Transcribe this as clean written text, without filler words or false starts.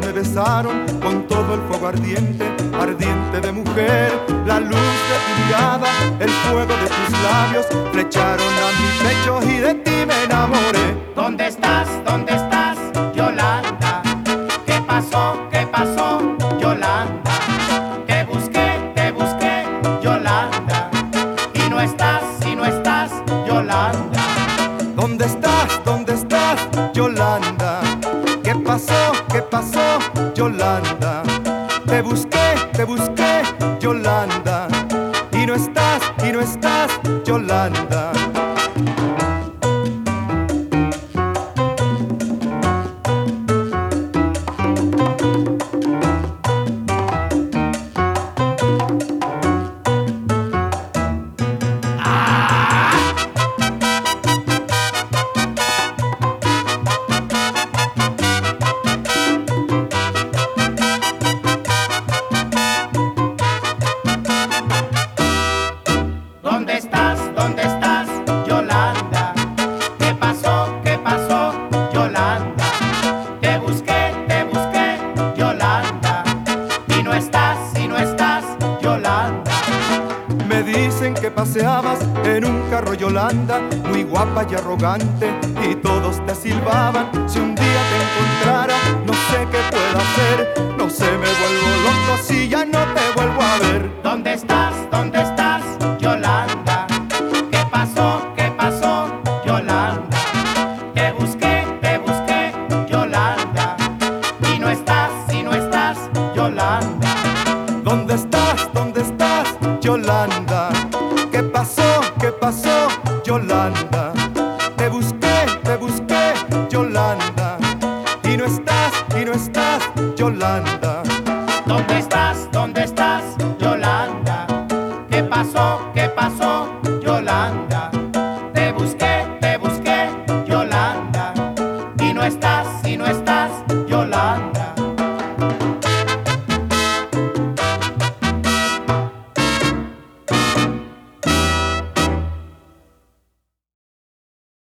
me besaron con todo el fuego ardiente, ardiente de mujer. La luz de tu mirada, el fuego de tus labios flecharon a mi pecho y de ti me enamoré. ¿Dónde estás? ¿Dónde estás, Yolanda? ¿Qué pasó? ¿Qué pasó, Yolanda? Te busqué, Yolanda, y no estás, Yolanda. ¿Dónde estás? ¿Dónde estás, Yolanda? ¿Qué pasó, Yolanda? Te busqué, Yolanda, y no estás, Yolanda. ¿Dónde estás, Yolanda? ¿Qué pasó, Yolanda? Te busqué, Yolanda, y no estás, Yolanda. Me dicen que paseabas en un carro, Yolanda, muy guapa y arrogante, y todos te silbaban. Si un día te encontrara, no sé qué puedo hacer, no sé, me vuelvo loco si ya no te vuelvo a ver. ¿Dónde estás, Yolanda? ¿Qué pasó, Yolanda? Te busqué, Yolanda, y no estás, Yolanda. ¿Dónde estás, Yolanda? ¿Qué pasó, Yolanda? Te busqué, Yolanda, y no estás, Yolanda. ¿Dónde estás, Yolanda? ¿Qué pasó, Yolanda? Te busqué, Yolanda, y no estás, Yolanda.